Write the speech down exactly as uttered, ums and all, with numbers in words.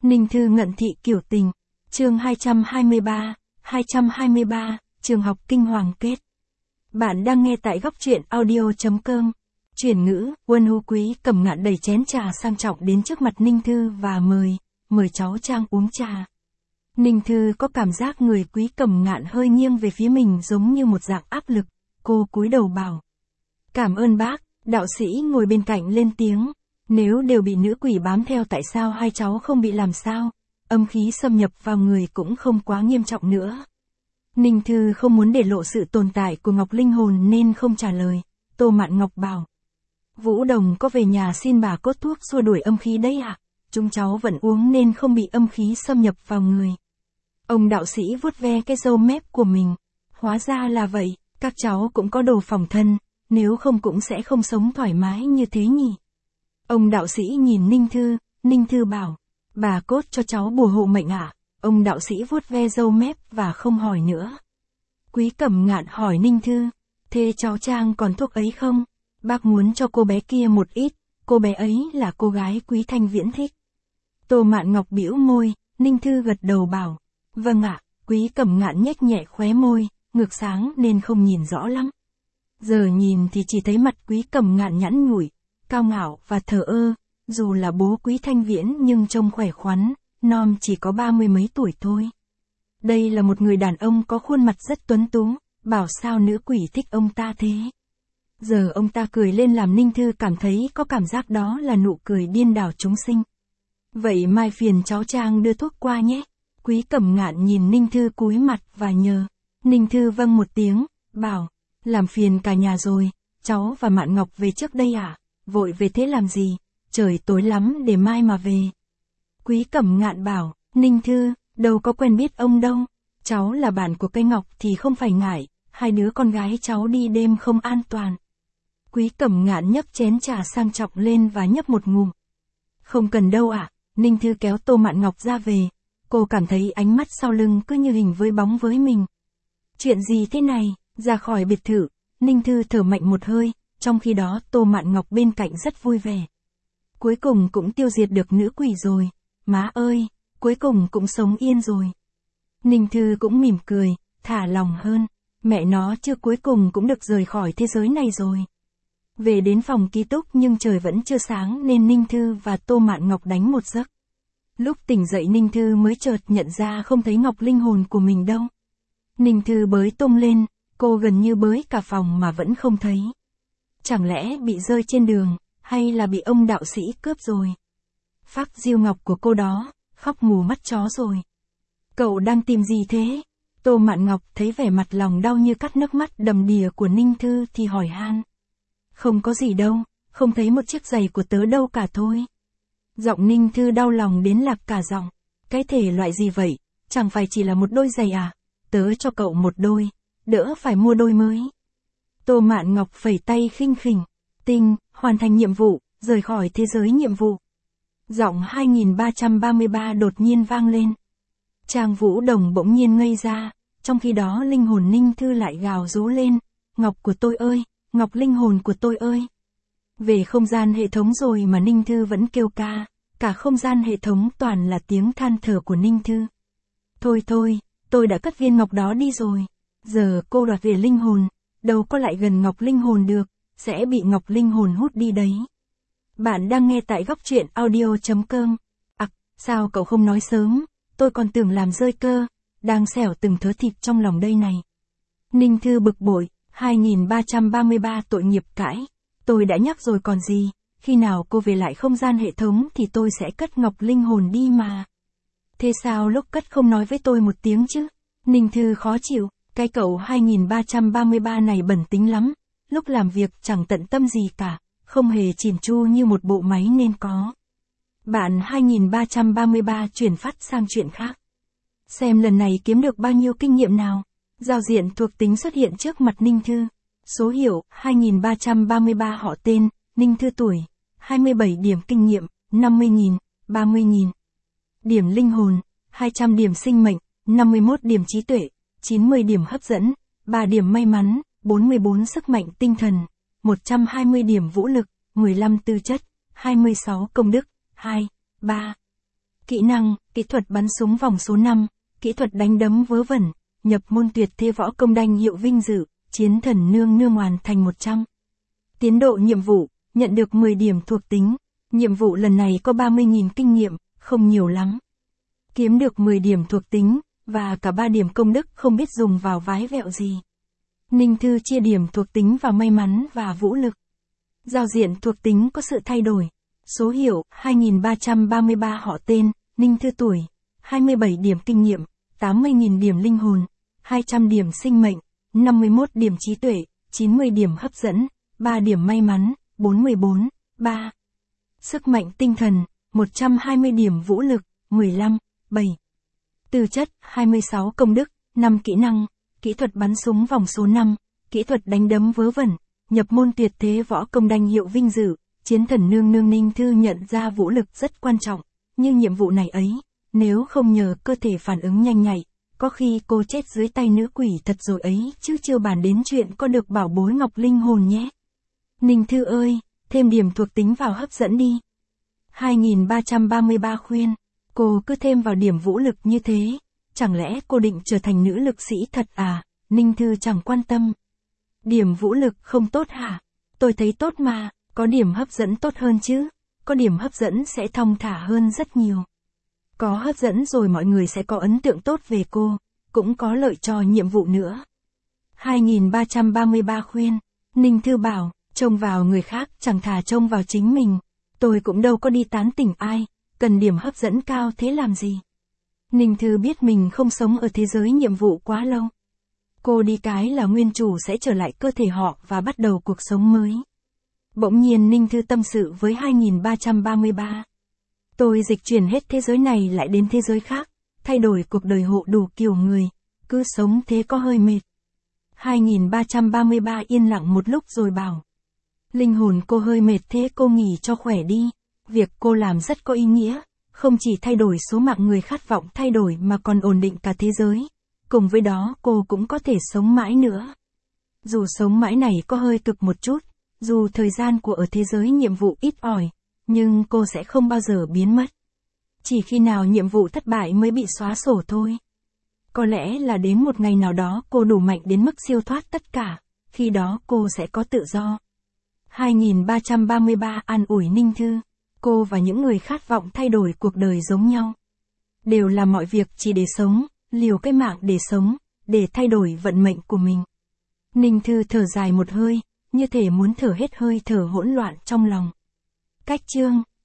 Ninh Thư ngận thị kiểu tình. Chương hai trăm hai mươi ba, hai trăm hai mươi ba, trường học kinh hoàng kết. Bạn đang nghe tại góc truyện audio chấm com. Chuyển ngữ, Quân Hữu Quý cầm ngạn đẩy chén trà sang trọng đến trước mặt Ninh Thư và mời, mời cháu Trang uống trà. Ninh Thư có cảm giác người Quý cầm ngạn hơi nghiêng về phía mình giống như một dạng áp lực, cô cúi đầu bảo. Cảm ơn bác, đạo sĩ ngồi bên cạnh lên tiếng. Nếu đều bị nữ quỷ bám theo tại sao hai cháu không bị làm sao, âm khí xâm nhập vào người cũng không quá nghiêm trọng nữa. Ninh Thư không muốn để lộ sự tồn tại của Ngọc Linh hồn nên không trả lời. Tô Mạn Ngọc bảo. Vũ Đồng có về nhà xin bà cốt thuốc xua đuổi âm khí đấy ạ. À? Chúng cháu vẫn uống nên không bị âm khí xâm nhập vào người. Ông đạo sĩ vuốt ve cái râu mép của mình. Hóa ra là vậy, các cháu cũng có đồ phòng thân, nếu không cũng sẽ không sống thoải mái như thế nhỉ. Ông đạo sĩ nhìn Ninh Thư, Ninh Thư bảo, bà cốt cho cháu bùa hộ mệnh ạ. À? Ông đạo sĩ vuốt ve râu mép và không hỏi nữa. Quý Cẩm Ngạn hỏi Ninh Thư, thế cháu Trang còn thuốc ấy không? Bác muốn cho cô bé kia một ít, cô bé ấy là cô gái Quý Thanh Viễn thích. Tô Mạn Ngọc bĩu môi, Ninh Thư gật đầu bảo, vâng ạ. Quý Cẩm Ngạn nhếch nhẹ khóe môi, ngược sáng nên không nhìn rõ lắm. Giờ nhìn thì chỉ thấy mặt Quý Cẩm Ngạn nhẵn nhủi, cao ngạo và thờ ơ, dù là bố Quý Thanh Viễn nhưng trông khỏe khoắn, non chỉ có ba mươi mấy tuổi thôi. Đây là một người đàn ông có khuôn mặt rất tuấn tú, bảo sao nữ quỷ thích ông ta thế. Giờ ông ta cười lên làm Ninh Thư cảm thấy có cảm giác đó là nụ cười điên đảo chúng sinh. Vậy mai phiền cháu Trang đưa thuốc qua nhé. Quý Cẩm Ngạn nhìn Ninh Thư cúi mặt và nhờ. Ninh Thư vâng một tiếng, bảo, làm phiền cả nhà rồi, cháu và Mạn Ngọc về trước đây à? Vội về thế làm gì? Trời tối lắm để mai mà về. Quý Cẩm Ngạn bảo, Ninh Thư, đâu có quen biết ông đâu. Cháu là bạn của cây Ngọc thì không phải ngại, hai đứa con gái cháu đi đêm không an toàn. Quý Cẩm Ngạn nhấc chén trà sang trọng lên và nhấp một ngụm. Không cần đâu ạ. À? Ninh Thư kéo Tô Mạn Ngọc ra về. Cô cảm thấy ánh mắt sau lưng cứ như hình với bóng với mình. Chuyện gì thế này? Ra khỏi biệt thự, Ninh Thư thở mạnh một hơi, trong khi đó Tô Mạn Ngọc bên cạnh rất vui vẻ. Cuối cùng cũng tiêu diệt được nữ quỷ rồi. Má ơi, cuối cùng cũng sống yên rồi. Ninh Thư cũng mỉm cười, thả lòng hơn. Mẹ nó chưa cuối cùng cũng được rời khỏi thế giới này rồi. Về đến phòng ký túc nhưng trời vẫn chưa sáng nên Ninh Thư và Tô Mạn Ngọc đánh một giấc. Lúc tỉnh dậy Ninh Thư mới chợt nhận ra không thấy Ngọc Linh hồn của mình đâu. Ninh Thư bới tung lên, cô gần như bới cả phòng mà vẫn không thấy. Chẳng lẽ bị rơi trên đường, hay là bị ông đạo sĩ cướp rồi? Phác diêu ngọc của cô đó, khóc mù mắt chó rồi. Cậu đang tìm gì thế? Tô Mạn Ngọc thấy vẻ mặt lòng đau như cắt nước mắt đầm đìa của Ninh Thư thì hỏi han. Không có gì đâu, không thấy một chiếc giày của tớ đâu cả thôi. Giọng Ninh Thư đau lòng đến lạc cả giọng. Cái thể loại gì vậy, chẳng phải chỉ là một đôi giày à? Tớ cho cậu một đôi, đỡ phải mua đôi mới. Tô Mạn Ngọc phẩy tay khinh khỉnh. Tinh, hoàn thành nhiệm vụ, rời khỏi thế giới nhiệm vụ. Giọng hai nghìn ba trăm ba mươi ba đột nhiên vang lên. Trang Vũ Đồng bỗng nhiên ngây ra, trong khi đó linh hồn Ninh Thư lại gào rú lên. Ngọc của tôi ơi, Ngọc linh hồn của tôi ơi. Về không gian hệ thống rồi mà Ninh Thư vẫn kêu ca, cả không gian hệ thống toàn là tiếng than thở của Ninh Thư. Thôi thôi, tôi đã cất viên ngọc đó đi rồi. Giờ cô đoạt về linh hồn, đâu có lại gần Ngọc linh hồn được, sẽ bị Ngọc linh hồn hút đi đấy. Bạn đang nghe tại góc truyện audio chấm com. À, sao cậu không nói sớm, tôi còn tưởng làm rơi cơ, đang xẻo từng thớ thịt trong lòng đây này. Ninh Thư bực bội, hai nghìn ba trăm ba mươi ba tội nghiệp cãi. Tôi đã nhắc rồi còn gì, khi nào cô về lại không gian hệ thống thì tôi sẽ cất Ngọc linh hồn đi mà. Thế sao lúc cất không nói với tôi một tiếng chứ? Ninh Thư khó chịu, cái cậu hai nghìn ba trăm ba mươi ba này bẩn tính lắm, lúc làm việc chẳng tận tâm gì cả, không hề chỉn chu như một bộ máy nên có. Bạn hai nghìn ba trăm ba mươi ba chuyển phát sang chuyện khác. Xem lần này kiếm được bao nhiêu kinh nghiệm nào. Giao diện thuộc tính xuất hiện trước mặt Ninh Thư. Số hiệu hai nghìn ba trăm ba mươi ba, họ tên, Ninh Thư, tuổi hai mươi bảy, điểm kinh nghiệm năm mươi nghìn, ba mươi nghìn. Điểm linh hồn hai trăm điểm, sinh mệnh năm mươi mốt điểm, trí tuệ chín mươi điểm, hấp dẫn ba điểm, may mắn bốn mươi bốn, sức mạnh tinh thần một trăm hai mươi điểm, vũ lực mười lăm, tư chất hai mươi sáu, công đức hai, ba. Kỹ năng, kỹ thuật bắn súng vòng số năm, kỹ thuật đánh đấm vớ vẩn, nhập môn tuyệt thế võ công đanh hiệu vinh dự, chiến thần nương nương hoàn thành một trăm. Tiến độ nhiệm vụ, nhận được mười điểm thuộc tính. Nhiệm vụ lần này có ba mươi nghìn kinh nghiệm, không nhiều lắm. Kiếm được mười điểm thuộc tính, và cả ba điểm công đức không biết dùng vào vái vẹo gì. Ninh Thư chia điểm thuộc tính vào may mắn và vũ lực. Giao diện thuộc tính có sự thay đổi. Số hiệu, hai nghìn ba trăm ba mươi ba họ tên, Ninh Thư tuổi, hai mươi bảy điểm kinh nghiệm, tám mươi nghìn điểm linh hồn, hai trăm điểm sinh mệnh, năm mươi mốt điểm trí tuệ, chín mươi điểm hấp dẫn, ba điểm may mắn, bốn mươi bốn, ba. Sức mạnh tinh thần, một trăm hai mươi điểm vũ lực, mười lăm, bảy. Tư chất, hai mươi sáu công đức, năm kỹ năng, kỹ thuật bắn súng vòng số năm, kỹ thuật đánh đấm vớ vẩn, nhập môn tuyệt thế võ công đanh hiệu vinh dự, chiến thần nương nương. Ninh Thư nhận ra vũ lực rất quan trọng, nhưng nhiệm vụ này ấy, nếu không nhờ cơ thể phản ứng nhanh nhạy, có khi cô chết dưới tay nữ quỷ thật rồi ấy, chứ chưa bàn đến chuyện có được bảo bối ngọc linh hồn nhé. Ninh Thư ơi, thêm điểm thuộc tính vào hấp dẫn đi. hai nghìn ba trăm ba mươi ba khuyên, cô cứ thêm vào điểm vũ lực như thế, chẳng lẽ cô định trở thành nữ lực sĩ thật à? Ninh Thư chẳng quan tâm. Điểm vũ lực không tốt hả? Tôi thấy tốt mà, có điểm hấp dẫn tốt hơn chứ, có điểm hấp dẫn sẽ thong thả hơn rất nhiều. Có hấp dẫn rồi mọi người sẽ có ấn tượng tốt về cô, cũng có lợi cho nhiệm vụ nữa. hai nghìn ba trăm ba mươi ba khuyên, Ninh Thư bảo, trông vào người khác chẳng thà trông vào chính mình. Tôi cũng đâu có đi tán tỉnh ai, cần điểm hấp dẫn cao thế làm gì. Ninh Thư biết mình không sống ở thế giới nhiệm vụ quá lâu. Cô đi cái là nguyên chủ sẽ trở lại cơ thể họ và bắt đầu cuộc sống mới. Bỗng nhiên Ninh Thư tâm sự với hai nghìn ba trăm ba mươi ba. Tôi dịch chuyển hết thế giới này lại đến thế giới khác, thay đổi cuộc đời hộ đủ kiểu người, cứ sống thế có hơi mệt. hai nghìn ba trăm ba mươi ba yên lặng một lúc rồi bảo. Linh hồn cô hơi mệt thế cô nghỉ cho khỏe đi, việc cô làm rất có ý nghĩa, không chỉ thay đổi số mạng người khát vọng thay đổi mà còn ổn định cả thế giới, cùng với đó cô cũng có thể sống mãi nữa. Dù sống mãi này có hơi cực một chút, dù thời gian của ở thế giới nhiệm vụ ít ỏi, nhưng cô sẽ không bao giờ biến mất. Chỉ khi nào nhiệm vụ thất bại mới bị xóa sổ thôi. Có lẽ là đến một ngày nào đó cô đủ mạnh đến mức siêu thoát tất cả, khi đó cô sẽ có tự do. hai nghìn ba trăm ba mươi ba an ủi Ninh Thư, cô và những người khát vọng thay đổi cuộc đời giống nhau. Đều làm mọi việc chỉ để sống, liều cái mạng để sống, để thay đổi vận mệnh của mình. Ninh Thư thở dài một hơi, như thể muốn thở hết hơi thở hỗn loạn trong lòng. Cách chương